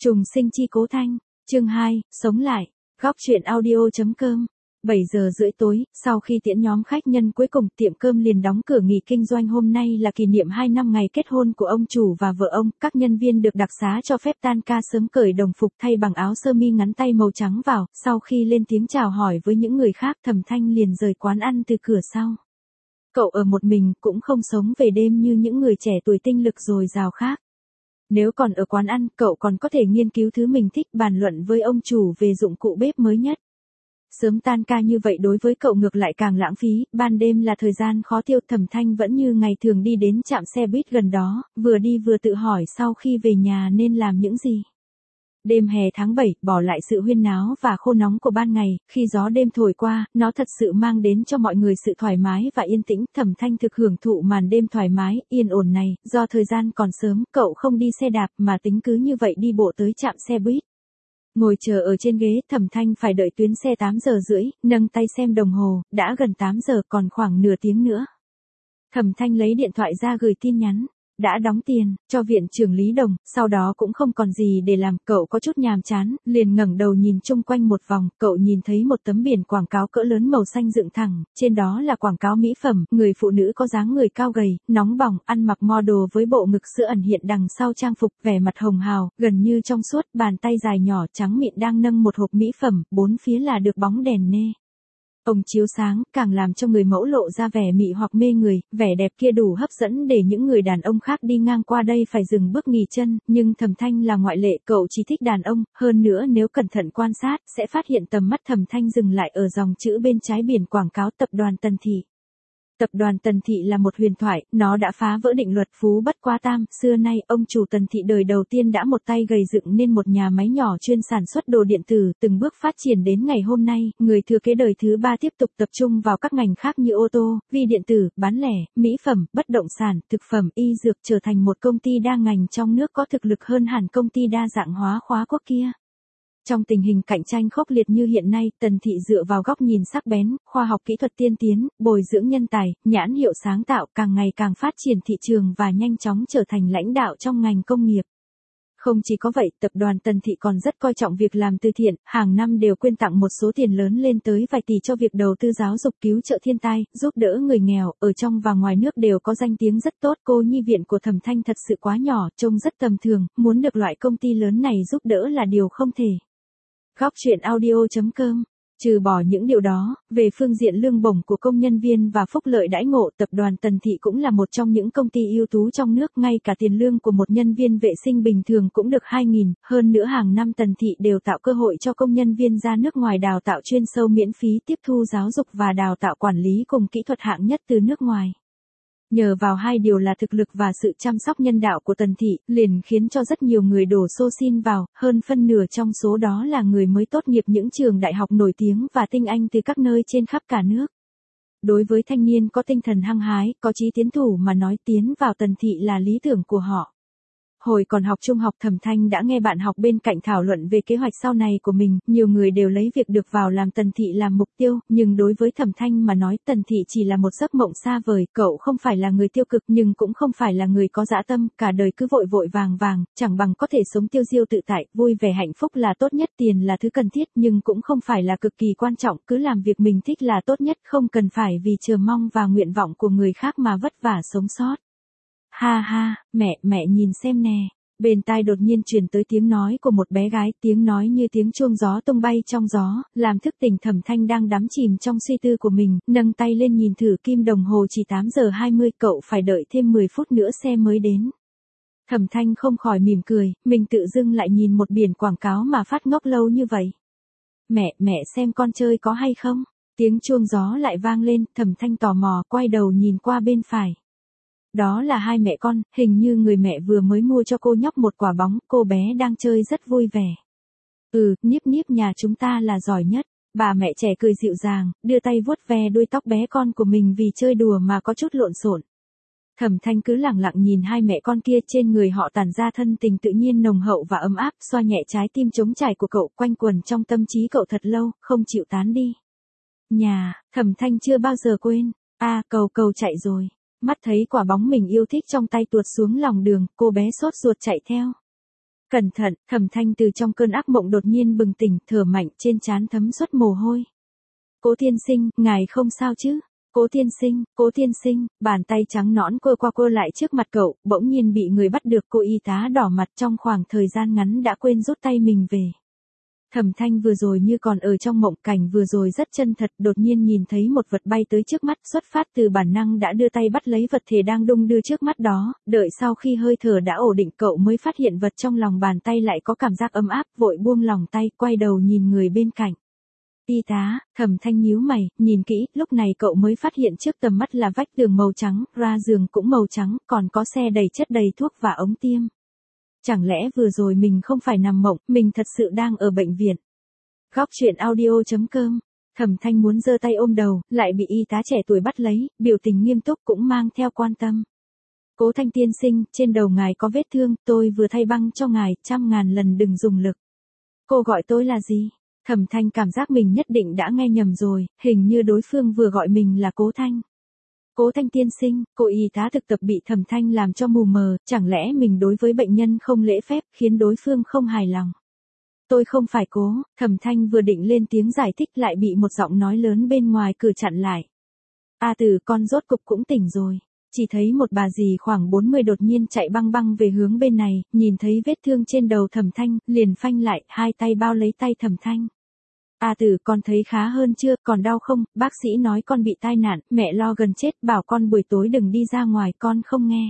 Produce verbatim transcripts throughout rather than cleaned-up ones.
Trùng sinh chi cố thanh, chương hai, sống lại, góc truyện audio.com. bảy giờ rưỡi tối, sau khi tiễn nhóm khách nhân cuối cùng, tiệm cơm liền đóng cửa nghỉ kinh doanh. Hôm nay là kỷ niệm hai năm ngày kết hôn của ông chủ và vợ ông, các nhân viên được đặc xá cho phép tan ca sớm, cởi đồng phục thay bằng áo sơ mi ngắn tay màu trắng vào. Sau khi lên tiếng chào hỏi với những người khác, Thẩm Thanh liền rời quán ăn từ cửa sau. Cậu ở một mình, cũng không sống về đêm như những người trẻ tuổi tinh lực dồi dào khác. Nếu còn ở quán ăn, cậu còn có thể nghiên cứu thứ mình thích, bàn luận với ông chủ về dụng cụ bếp mới nhất. Sớm tan ca như vậy đối với cậu ngược lại càng lãng phí, ban đêm là thời gian khó tiêu. Thẩm Thanh vẫn như ngày thường đi đến trạm xe buýt gần đó, vừa đi vừa tự hỏi sau khi về nhà nên làm những gì. Đêm hè tháng bảy, bỏ lại sự huyên náo và khô nóng của ban ngày, khi gió đêm thổi qua, nó thật sự mang đến cho mọi người sự thoải mái và yên tĩnh. Thẩm Thanh thực hưởng thụ màn đêm thoải mái, yên ổn này, do thời gian còn sớm, cậu không đi xe đạp mà tính cứ như vậy đi bộ tới trạm xe buýt. Ngồi chờ ở trên ghế, Thẩm Thanh phải đợi tuyến xe tám giờ rưỡi, nâng tay xem đồng hồ, đã gần tám giờ, còn khoảng nửa tiếng nữa. Thẩm Thanh lấy điện thoại ra gửi tin nhắn. Đã đóng tiền, cho viện trưởng Lý Đồng, sau đó cũng không còn gì để làm, cậu có chút nhàm chán, liền ngẩng đầu nhìn chung quanh một vòng, cậu nhìn thấy một tấm biển quảng cáo cỡ lớn màu xanh dựng thẳng, trên đó là quảng cáo mỹ phẩm, người phụ nữ có dáng người cao gầy, nóng bỏng, ăn mặc model với bộ ngực sữa ẩn hiện đằng sau trang phục, vẻ mặt hồng hào, gần như trong suốt, bàn tay dài nhỏ trắng mịn đang nâng một hộp mỹ phẩm, bốn phía là được bóng đèn nê. Ông chiếu sáng, càng làm cho người mẫu lộ ra vẻ mị hoặc mê người, vẻ đẹp kia đủ hấp dẫn để những người đàn ông khác đi ngang qua đây phải dừng bước nghỉ chân, nhưng Thẩm Thanh là ngoại lệ, cậu chỉ thích đàn ông, hơn nữa nếu cẩn thận quan sát, sẽ phát hiện tầm mắt Thẩm Thanh dừng lại ở dòng chữ bên trái biển quảng cáo tập đoàn Tần Thị. Tập đoàn Tần Thị là một huyền thoại, nó đã phá vỡ định luật phú bất quá tam, xưa nay, ông chủ Tần Thị đời đầu tiên đã một tay gầy dựng nên một nhà máy nhỏ chuyên sản xuất đồ điện tử, từng bước phát triển đến ngày hôm nay, người thừa kế đời thứ ba tiếp tục tập trung vào các ngành khác như ô tô, vi điện tử, bán lẻ, mỹ phẩm, bất động sản, thực phẩm, y dược, trở thành một công ty đa ngành trong nước có thực lực hơn hẳn công ty đa dạng hóa khóa quốc kia. Trong tình hình cạnh tranh khốc liệt như hiện nay, Tần Thị dựa vào góc nhìn sắc bén, khoa học kỹ thuật tiên tiến, bồi dưỡng nhân tài, nhãn hiệu sáng tạo, càng ngày càng phát triển thị trường và nhanh chóng trở thành lãnh đạo trong ngành công nghiệp. Không chỉ có vậy, tập đoàn Tần Thị còn rất coi trọng việc làm từ thiện, hàng năm đều quyên tặng một số tiền lớn lên tới vài tỷ cho việc đầu tư giáo dục, cứu trợ thiên tai, giúp đỡ người nghèo, ở trong và ngoài nước đều có danh tiếng rất tốt. Cô nhi viện của Thẩm Thanh thật sự quá nhỏ, trông rất tầm thường, muốn được loại công ty lớn này giúp đỡ là điều không thể. Góc truyện audio.com. Trừ bỏ những điều đó, về phương diện lương bổng của công nhân viên và phúc lợi đãi ngộ, tập đoàn Tần Thị cũng là một trong những công ty ưu tú trong nước, ngay cả tiền lương của một nhân viên vệ sinh bình thường cũng được hai nghìn, hơn nữa hàng năm Tần Thị đều tạo cơ hội cho công nhân viên ra nước ngoài đào tạo chuyên sâu miễn phí, tiếp thu giáo dục và đào tạo quản lý cùng kỹ thuật hạng nhất từ nước ngoài. Nhờ vào hai điều là thực lực và sự chăm sóc nhân đạo của Tần Thị, liền khiến cho rất nhiều người đổ xô xin vào, hơn phân nửa trong số đó là người mới tốt nghiệp những trường đại học nổi tiếng và tinh anh từ các nơi trên khắp cả nước. Đối với thanh niên có tinh thần hăng hái, có chí tiến thủ mà nói, tiến vào Tần Thị là lý tưởng của họ. Hồi còn học trung học, Thẩm Thanh đã nghe bạn học bên cạnh thảo luận về kế hoạch sau này của mình, nhiều người đều lấy việc được vào làm Tần Thị làm mục tiêu, nhưng đối với Thẩm Thanh mà nói, Tần Thị chỉ là một giấc mộng xa vời. Cậu không phải là người tiêu cực nhưng cũng không phải là người có dã tâm, cả đời cứ vội vội vàng vàng, chẳng bằng có thể sống tiêu diêu tự tại, vui vẻ hạnh phúc là tốt nhất, tiền là thứ cần thiết nhưng cũng không phải là cực kỳ quan trọng, cứ làm việc mình thích là tốt nhất, không cần phải vì chờ mong và nguyện vọng của người khác mà vất vả sống sót. Ha ha, mẹ, mẹ nhìn xem nè. Bên tai đột nhiên truyền tới tiếng nói của một bé gái, tiếng nói như tiếng chuông gió tung bay trong gió, làm thức tỉnh Thẩm Thanh đang đắm chìm trong suy tư của mình, nâng tay lên nhìn thử kim đồng hồ, chỉ tám giờ hai mươi, cậu phải đợi thêm mười phút nữa xe mới đến. Thẩm Thanh không khỏi mỉm cười, mình tự dưng lại nhìn một biển quảng cáo mà phát ngốc lâu như vậy. Mẹ, mẹ xem con chơi có hay không? Tiếng chuông gió lại vang lên, Thẩm Thanh tò mò quay đầu nhìn qua bên phải. Đó là hai mẹ con, hình như người mẹ vừa mới mua cho cô nhóc một quả bóng, cô bé đang chơi rất vui vẻ. Ừ, Niếp Niếp nhà chúng ta là giỏi nhất. Bà mẹ trẻ cười dịu dàng, đưa tay vuốt ve đuôi tóc bé con của mình vì chơi đùa mà có chút lộn xộn. Thẩm Thanh cứ lẳng lặng nhìn hai mẹ con kia, trên người họ tản ra thân tình tự nhiên nồng hậu và ấm áp, xoa nhẹ trái tim trống trải của cậu, quanh quẩn trong tâm trí cậu thật lâu, không chịu tán đi. Nhà, Thẩm Thanh chưa bao giờ quên. A, à, cầu cầu chạy rồi. Mắt thấy quả bóng mình yêu thích trong tay tuột xuống lòng đường, cô bé sốt ruột chạy theo. Cẩn thận, Thẩm Thanh từ trong cơn ác mộng đột nhiên bừng tỉnh, thở mạnh, trên trán thấm suốt mồ hôi. Cố tiên sinh, ngài không sao chứ? Cố tiên sinh, cố tiên sinh, bàn tay trắng nõn quơ qua quơ lại trước mặt cậu, bỗng nhiên bị người bắt được. Cô y tá đỏ mặt, trong khoảng thời gian ngắn đã quên rút tay mình về. Thẩm Thanh vừa rồi như còn ở trong mộng, cảnh vừa rồi rất chân thật, đột nhiên nhìn thấy một vật bay tới trước mắt, xuất phát từ bản năng đã đưa tay bắt lấy vật thể đang đung đưa trước mắt đó, đợi sau khi hơi thở đã ổn định cậu mới phát hiện vật trong lòng bàn tay lại có cảm giác ấm áp, vội buông lòng tay, quay đầu nhìn người bên cạnh. Y tá, Thẩm Thanh nhíu mày, nhìn kỹ, lúc này cậu mới phát hiện trước tầm mắt là vách tường màu trắng, ra giường cũng màu trắng, còn có xe đầy chất đầy thuốc và ống tiêm. Chẳng lẽ vừa rồi mình không phải nằm mộng, mình thật sự đang ở bệnh viện. Góc truyện audio chấm com. Thẩm Thanh muốn giơ tay ôm đầu, lại bị y tá trẻ tuổi bắt lấy, biểu tình nghiêm túc cũng mang theo quan tâm. Cố Thanh tiên sinh, trên đầu ngài có vết thương, tôi vừa thay băng cho ngài, trăm ngàn lần đừng dùng lực. Cô gọi tôi là gì? Thẩm Thanh cảm giác mình nhất định đã nghe nhầm rồi, hình như đối phương vừa gọi mình là Cố Thanh. Cố Thanh tiên sinh, cô y tá thực tập bị Thẩm Thanh làm cho mù mờ, chẳng lẽ mình đối với bệnh nhân không lễ phép, khiến đối phương không hài lòng. Tôi không phải Cố, Thẩm Thanh vừa định lên tiếng giải thích lại bị một giọng nói lớn bên ngoài cửa chặn lại. A Tử, con rốt cục cũng tỉnh rồi. Chỉ thấy một bà dì khoảng bốn mươi đột nhiên chạy băng băng về hướng bên này, nhìn thấy vết thương trên đầu Thẩm Thanh, liền phanh lại, hai tay bao lấy tay Thẩm Thanh. A Tử, con thấy khá hơn chưa, còn đau không? Bác sĩ nói con bị tai nạn, mẹ lo gần chết, bảo con buổi tối đừng đi ra ngoài, con không nghe.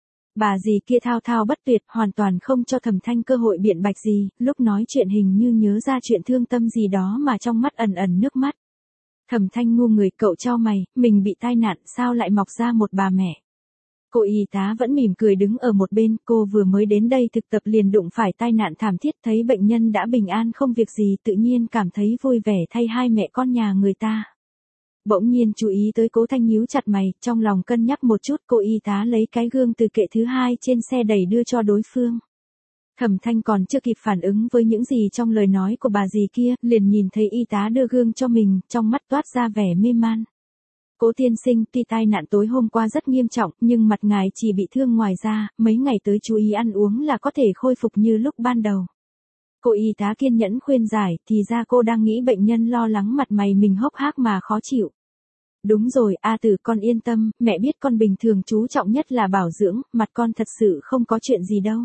Bà dì kia thao thao bất tuyệt, hoàn toàn không cho Thẩm Thanh cơ hội biện bạch gì, lúc nói chuyện hình như nhớ ra chuyện thương tâm gì đó mà trong mắt ẩn ẩn nước mắt. Thẩm Thanh ngu người, cậu chau mày, mình bị tai nạn, sao lại mọc ra một bà mẹ. Cô y tá vẫn mỉm cười đứng ở một bên, cô vừa mới đến đây thực tập liền đụng phải tai nạn thảm thiết, thấy bệnh nhân đã bình an không việc gì, tự nhiên cảm thấy vui vẻ thay hai mẹ con nhà người ta. Bỗng nhiên chú ý tới Cố Thanh nhíu chặt mày, trong lòng cân nhắc một chút, cô y tá lấy cái gương từ kệ thứ hai trên xe đẩy đưa cho đối phương. Thẩm Thanh còn chưa kịp phản ứng với những gì trong lời nói của bà dì kia, liền nhìn thấy y tá đưa gương cho mình, trong mắt toát ra vẻ mê man. Cố tiên sinh, tuy tai nạn tối hôm qua rất nghiêm trọng, nhưng mặt ngài chỉ bị thương ngoài ra, mấy ngày tới chú ý ăn uống là có thể khôi phục như lúc ban đầu. Cô y tá kiên nhẫn khuyên giải, thì ra cô đang nghĩ bệnh nhân lo lắng mặt mày mình hốc hác mà khó chịu. Đúng rồi, A Tử, con yên tâm, mẹ biết con bình thường chú trọng nhất là bảo dưỡng, mặt con thật sự không có chuyện gì đâu.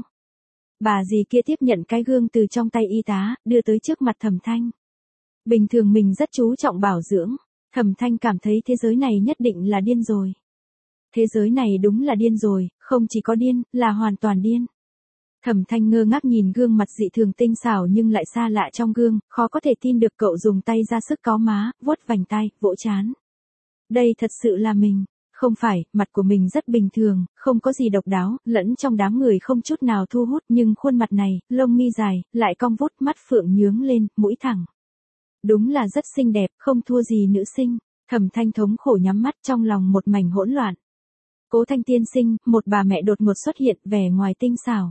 Bà dì kia tiếp nhận cái gương từ trong tay y tá, đưa tới trước mặt Thẩm Thanh. Bình thường mình rất chú trọng bảo dưỡng. Thẩm Thanh cảm thấy thế giới này nhất định là điên rồi. Thế giới này đúng là điên rồi, không chỉ có điên, là hoàn toàn điên. Thẩm Thanh ngơ ngác nhìn gương mặt dị thường tinh xảo nhưng lại xa lạ trong gương, khó có thể tin được cậu dùng tay ra sức cáu má, vuốt vành tai, vỗ trán. Đây thật sự là mình. Không phải, mặt của mình rất bình thường, không có gì độc đáo, lẫn trong đám người không chút nào thu hút, nhưng khuôn mặt này, lông mi dài, lại cong vút, mắt phượng nhướng lên, mũi thẳng. Đúng là rất xinh đẹp, không thua gì nữ sinh. Thẩm Thanh thống khổ nhắm mắt, trong lòng một mảnh hỗn loạn. Cố Thanh tiên sinh, một bà mẹ đột ngột xuất hiện, vẻ ngoài tinh xảo.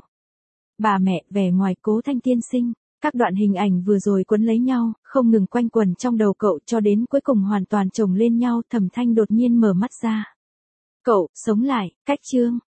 Bà mẹ, vẻ ngoài Cố Thanh tiên sinh. Các đoạn hình ảnh vừa rồi quấn lấy nhau, không ngừng quanh quẩn trong đầu cậu cho đến cuối cùng hoàn toàn chồng lên nhau. Thẩm Thanh đột nhiên mở mắt ra. Cậu, sống lại, cách chương.